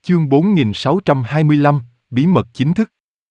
Chương 4625, Bí mật chính thức.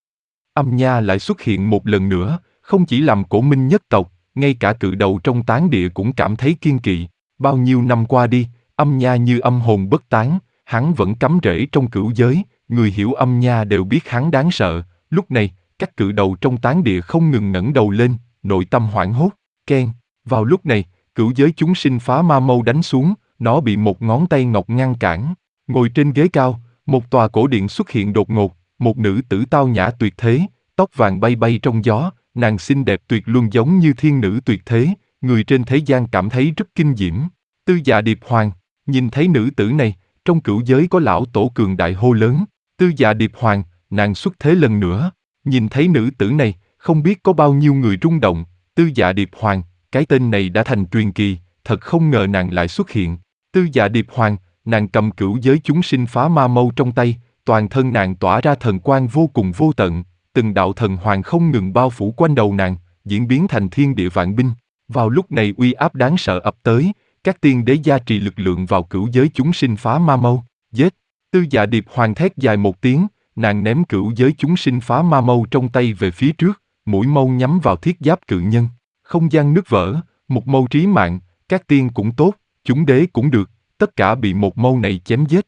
Âm Nha lại xuất hiện một lần nữa, không chỉ làm Cổ Minh nhất tộc, ngay cả cự đầu trong tán địa cũng cảm thấy kiêng kỵ. Bao nhiêu năm qua đi, Âm Nha như âm hồn bất tán, hắn vẫn cắm rễ trong cửu giới, người hiểu Âm Nha đều biết hắn đáng sợ. Lúc này, các cự đầu trong tán địa không ngừng ngẩng đầu lên, nội tâm hoảng hốt. Keng. Vào lúc này, cửu giới chúng sinh phá ma mâu đánh xuống, nó bị một ngón tay ngọc ngăn cản. Ngồi trên ghế cao, một tòa cổ điện xuất hiện đột ngột, một nữ tử tao nhã tuyệt thế, tóc vàng bay bay trong gió, nàng xinh đẹp tuyệt luân giống như thiên nữ tuyệt thế, người trên thế gian cảm thấy rất kinh diễm. Tư Dạ Điệp Hoàng, nhìn thấy nữ tử này, trong cửu giới có lão tổ cường đại hô lớn, Tư Dạ Điệp Hoàng, nàng xuất thế lần nữa. Nhìn thấy nữ tử này, không biết có bao nhiêu người rung động, Tư Dạ Điệp Hoàng, cái tên này đã thành truyền kỳ, thật không ngờ nàng lại xuất hiện. Tư Dạ Điệp Hoàng, nàng cầm cửu giới chúng sinh phá ma mâu trong tay, toàn thân nàng tỏa ra thần quang vô cùng vô tận, từng đạo thần hoàng không ngừng bao phủ quanh đầu nàng, diễn biến thành thiên địa vạn binh. Vào lúc này uy áp đáng sợ ập tới, các tiên đế gia trì lực lượng vào cửu giới chúng sinh phá ma mâu, giết. Tư Dạ Điệp Hoàng thét dài một tiếng, nàng ném cửu giới chúng sinh phá ma mâu trong tay về phía trước, mũi mâu nhắm vào thiết giáp cự nhân. Không gian nứt vỡ, một mâu trí mạng, các tiên cũng tốt, chúng đế cũng được, tất cả bị một mâu này chém giết.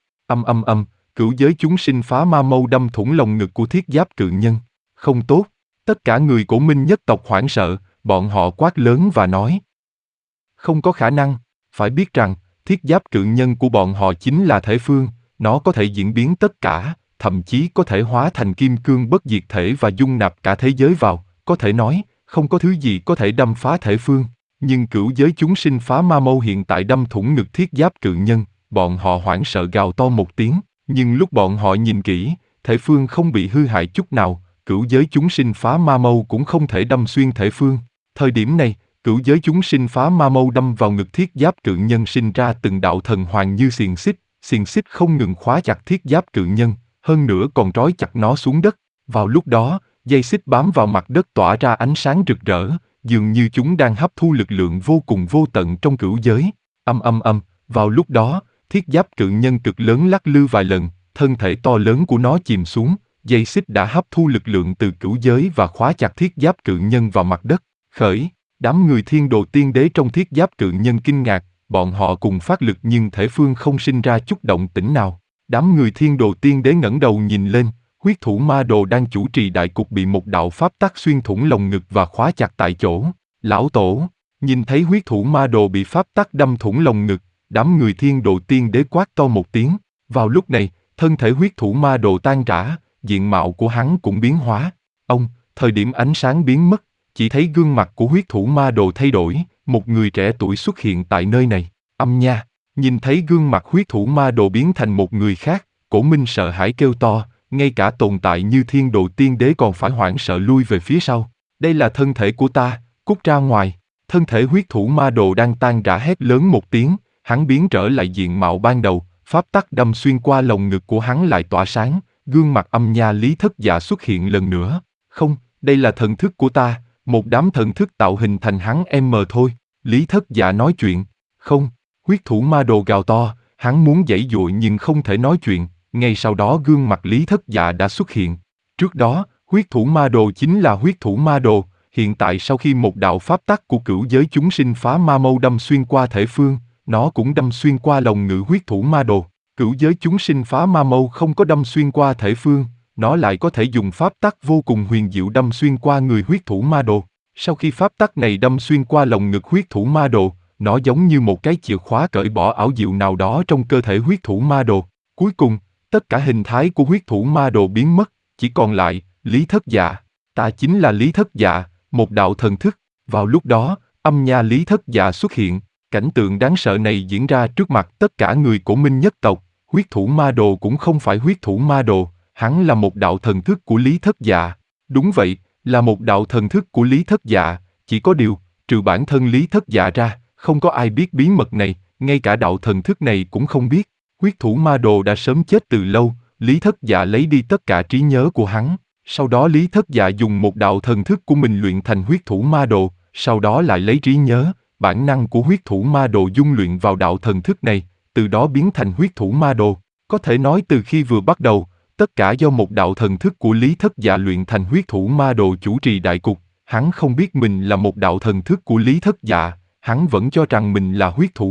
Cửu giới chúng sinh phá ma mâu đâm thủng lồng ngực của thiết giáp cự nhân. Không tốt, tất cả người Cổ Minh nhất tộc hoảng sợ, bọn họ quát lớn và nói. Không có khả năng, phải biết rằng, thiết giáp cự nhân của bọn họ chính là thể phương, nó có thể diễn biến tất cả, thậm chí có thể hóa thành kim cương bất diệt thể và dung nạp cả thế giới vào, có thể nói, không có thứ gì có thể đâm phá thể phương. Nhưng cửu giới chúng sinh phá ma mâu hiện tại đâm thủng ngực thiết giáp cự nhân, bọn họ hoảng sợ gào to một tiếng, nhưng lúc bọn họ nhìn kỹ, thể phương không bị hư hại chút nào, cửu giới chúng sinh phá ma mâu cũng không thể đâm xuyên thể phương. Thời điểm này, cửu giới chúng sinh phá ma mâu đâm vào ngực thiết giáp cự nhân sinh ra từng đạo thần hoàng như xiềng xích không ngừng khóa chặt thiết giáp cự nhân, hơn nữa còn trói chặt nó xuống đất. Vào lúc đó, dây xích bám vào mặt đất tỏa ra ánh sáng rực rỡ, dường như chúng đang hấp thu lực lượng vô cùng vô tận trong cửu giới. Vào lúc đó, thiết giáp cự nhân cực lớn lắc lư vài lần, thân thể to lớn của nó chìm xuống, dây xích đã hấp thu lực lượng từ cửu giới và khóa chặt thiết giáp cự nhân vào mặt đất. Khởi, đám người thiên đồ tiên đế trong thiết giáp cự nhân kinh ngạc, bọn họ cùng phát lực nhưng thể phương không sinh ra chút động tĩnh nào. Đám người thiên đồ tiên đế ngẩng đầu nhìn lên, huyết thủ ma đồ đang chủ trì đại cục bị một đạo pháp tắc xuyên thủng lồng ngực và khóa chặt tại chỗ. Lão tổ, nhìn thấy huyết thủ ma đồ bị pháp tắc đâm thủng lồng ngực, đám người thiên đồ tiên đế quát to một tiếng. Vào lúc này, thân thể huyết thủ ma đồ tan rã, diện mạo của hắn cũng biến hóa. Thời điểm ánh sáng biến mất, chỉ thấy gương mặt của huyết thủ ma đồ thay đổi, một người trẻ tuổi xuất hiện tại nơi này. Âm Nha, nhìn thấy gương mặt huyết thủ ma đồ biến thành một người khác, Cổ Minh sợ hãi kêu to, ngay cả tồn tại như thiên đồ tiên đế còn phải hoảng sợ lui về phía sau. Đây là thân thể của ta, cút ra ngoài. Thân thể huyết thủ ma đồ đang tan rã hét lớn một tiếng, hắn biến trở lại diện mạo ban đầu, pháp tắc đâm xuyên qua lồng ngực của hắn lại tỏa sáng, gương mặt Âm Nha Lý Thất Dạ xuất hiện lần nữa. Không, đây là thần thức của ta, một đám thần thức tạo hình thành hắn em thôi. Lý Thất Dạ nói chuyện. Không, huyết thủ ma đồ gào to, hắn muốn giãy giụa nhưng không thể nói chuyện. Ngay sau đó gương mặt Lý Thất Dạ đã xuất hiện. Trước đó, huyết thủ ma đồ chính là huyết thủ ma đồ, hiện tại sau khi một đạo pháp tắc của cửu giới chúng sinh phá ma mâu đâm xuyên qua thể phương, nó cũng đâm xuyên qua lồng ngực huyết thủ ma đồ. Cửu giới chúng sinh phá ma mâu không có đâm xuyên qua thể phương, nó lại có thể dùng pháp tắc vô cùng huyền diệu đâm xuyên qua người huyết thủ ma đồ. Sau khi pháp tắc này đâm xuyên qua lồng ngực huyết thủ ma đồ, nó giống như một cái chìa khóa cởi bỏ ảo diệu nào đó trong cơ thể huyết thủ ma đồ. Cuối cùng, tất cả hình thái của huyết thủ ma đồ biến mất, chỉ còn lại Lý Thất Dạ. Ta chính là Lý Thất Dạ, một đạo thần thức. Vào lúc đó, Âm Nha Lý Thất Dạ xuất hiện. Cảnh tượng đáng sợ này diễn ra trước mặt tất cả người Cổ Minh nhất tộc. Huyết thủ ma đồ cũng không phải huyết thủ ma đồ, hắn là một đạo thần thức của Lý Thất Dạ. Đúng vậy, là một đạo thần thức của Lý Thất Dạ, chỉ có điều, trừ bản thân Lý Thất Dạ ra, không có ai biết bí mật này, ngay cả đạo thần thức này cũng không biết. Huyết thủ ma đồ đã sớm chết từ lâu, Lý Thất Dạ lấy đi tất cả trí nhớ của hắn. Sau đó Lý Thất Dạ dùng một đạo thần thức của mình luyện thành huyết thủ ma đồ, sau đó lại lấy trí nhớ, bản năng của huyết thủ ma đồ dung luyện vào đạo thần thức này, từ đó biến thành huyết thủ ma đồ. Có thể nói từ khi vừa bắt đầu, tất cả do một đạo thần thức của Lý Thất Dạ luyện thành huyết thủ ma đồ chủ trì đại cục. Hắn không biết mình là một đạo thần thức của Lý Thất Dạ, hắn vẫn cho rằng mình là huyết thủ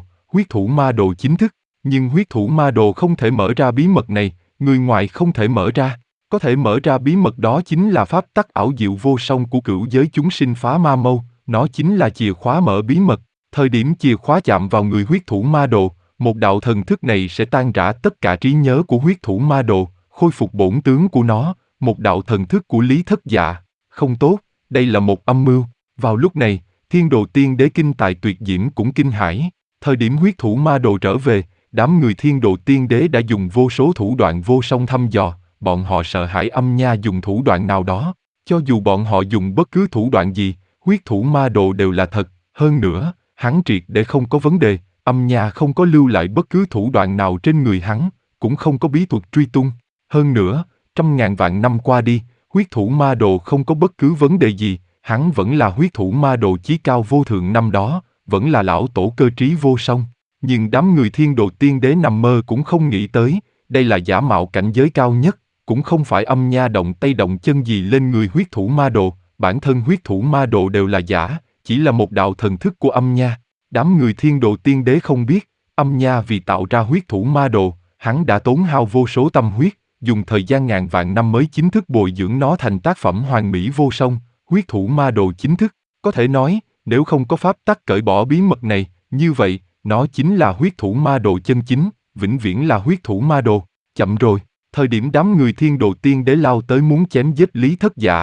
ma đồ chính thức. Nhưng huyết thủ ma đồ không thể mở ra bí mật này, người ngoài không thể mở ra. Có thể mở ra bí mật đó chính là pháp tắc ảo diệu vô song của cửu giới chúng sinh phá ma mâu, nó chính là chìa khóa mở bí mật. Thời điểm chìa khóa chạm vào người huyết thủ ma đồ, một đạo thần thức này sẽ tan rã tất cả trí nhớ của huyết thủ ma đồ, khôi phục bổn tướng của nó, một đạo thần thức của Lý Thất Dạ. Không tốt, đây là một âm mưu. Vào lúc này, Thiên Đồ Tiên Đế kinh tài tuyệt diễm cũng kinh hãi. Thời điểm huyết thủ ma đồ trở về, đám người Thiên Đồ Tiên Đế đã dùng vô số thủ đoạn vô song thăm dò, bọn họ sợ hãi Âm Nha dùng thủ đoạn nào đó. Cho dù bọn họ dùng bất cứ thủ đoạn gì, huyết thủ ma đồ đều là thật. Hơn nữa, hắn triệt để không có vấn đề, Âm Nha không có lưu lại bất cứ thủ đoạn nào trên người hắn, cũng không có bí thuật truy tung. Hơn nữa, trăm ngàn vạn năm qua đi, huyết thủ ma đồ không có bất cứ vấn đề gì, hắn vẫn là huyết thủ ma đồ chí cao vô thượng năm đó, vẫn là lão tổ cơ trí vô song. Nhưng đám người Thiên Đồ Tiên Đế nằm mơ cũng không nghĩ tới, đây là giả mạo cảnh giới cao nhất, cũng không phải Âm Nha động tay động chân gì lên người huyết thủ ma đồ, bản thân huyết thủ ma đồ đều là giả, chỉ là một đạo thần thức của Âm Nha. Đám người Thiên Đồ Tiên Đế không biết, Âm Nha vì tạo ra huyết thủ ma đồ, hắn đã tốn hao vô số tâm huyết, dùng thời gian ngàn vạn năm mới chính thức bồi dưỡng nó thành tác phẩm hoàn mỹ vô song, huyết thủ ma đồ chính thức. Có thể nói, nếu không có pháp tắc cởi bỏ bí mật này, như vậy, nó chính là huyết thủ ma đồ chân chính, vĩnh viễn là huyết thủ ma đồ. Chậm rồi, thời điểm đám người Thiên Đồ Tiên Đế lao tới muốn chém giết Lý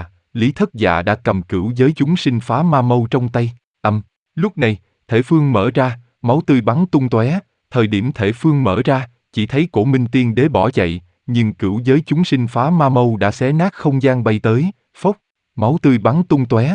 Thất Dạ đã cầm cửu giới chúng sinh phá ma mâu trong tay. Lúc này, thể phương mở ra, máu tươi bắn tung tóe. Thời điểm thể phương mở ra, chỉ thấy Cổ Minh Tiên Đế bỏ chạy, nhưng cửu giới chúng sinh phá ma mâu đã xé nát không gian bay tới, phốc, máu tươi bắn tung tóe.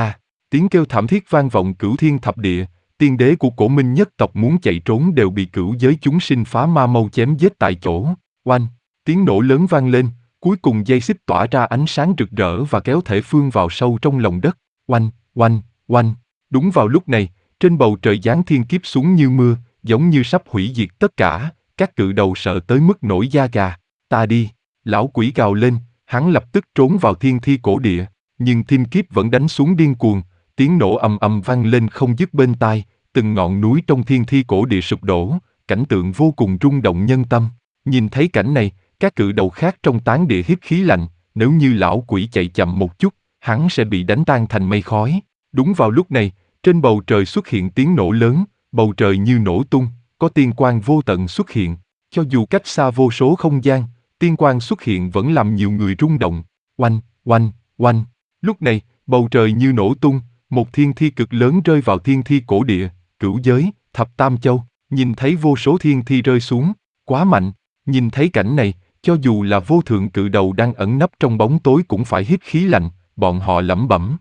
Tiếng kêu thảm thiết vang vọng cửu thiên thập địa, tiên đế của Cổ Minh nhất tộc muốn chạy trốn đều bị cửu giới chúng sinh phá ma mâu chém giết tại chỗ. Oanh, tiếng nổ lớn vang lên, cuối cùng dây xích tỏa ra ánh sáng rực rỡ và kéo thể phương vào sâu trong lòng đất. Oanh, oanh, oanh. Đúng vào lúc này, trên bầu trời giáng thiên kiếp xuống như mưa, giống như sắp hủy diệt tất cả, các cự đầu sợ tới mức nổi da gà. Ta đi, lão quỷ gào lên, hắn lập tức trốn vào thiên thi cổ địa, nhưng thiên kiếp vẫn đánh xuống điên cuồng, tiếng nổ ầm ầm vang lên không dứt bên tai, từng ngọn núi trong thiên thi cổ địa sụp đổ, cảnh tượng vô cùng rung động nhân tâm. Nhìn thấy cảnh này, các cự đầu khác trong tán địa hít khí lạnh, nếu như lão quỷ chạy chậm một chút, hắn sẽ bị đánh tan thành mây khói. Đúng vào lúc này, trên bầu trời xuất hiện tiếng nổ lớn, bầu trời như nổ tung, có tiên quang vô tận xuất hiện. Cho dù cách xa vô số không gian, tiên quang xuất hiện vẫn làm nhiều người rung động. Oanh, oanh, oanh. Lúc này, bầu trời như nổ tung, một thiên thi cực lớn rơi vào thiên thi cổ địa, cửu giới, thập tam châu. Nhìn thấy vô số thiên thi rơi xuống, quá mạnh. Nhìn thấy cảnh này, cho dù là vô thượng cự đầu đang ẩn nấp trong bóng tối cũng phải hít khí lạnh, bọn họ lẩm bẩm.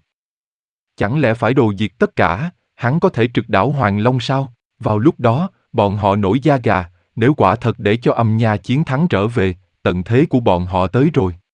Chẳng lẽ phải đồ diệt tất cả, hắn có thể trực đảo Hoàng Long sao? Vào lúc đó, bọn họ nổi da gà, nếu quả thật để cho Âm Nha chiến thắng trở về, tận thế của bọn họ tới rồi.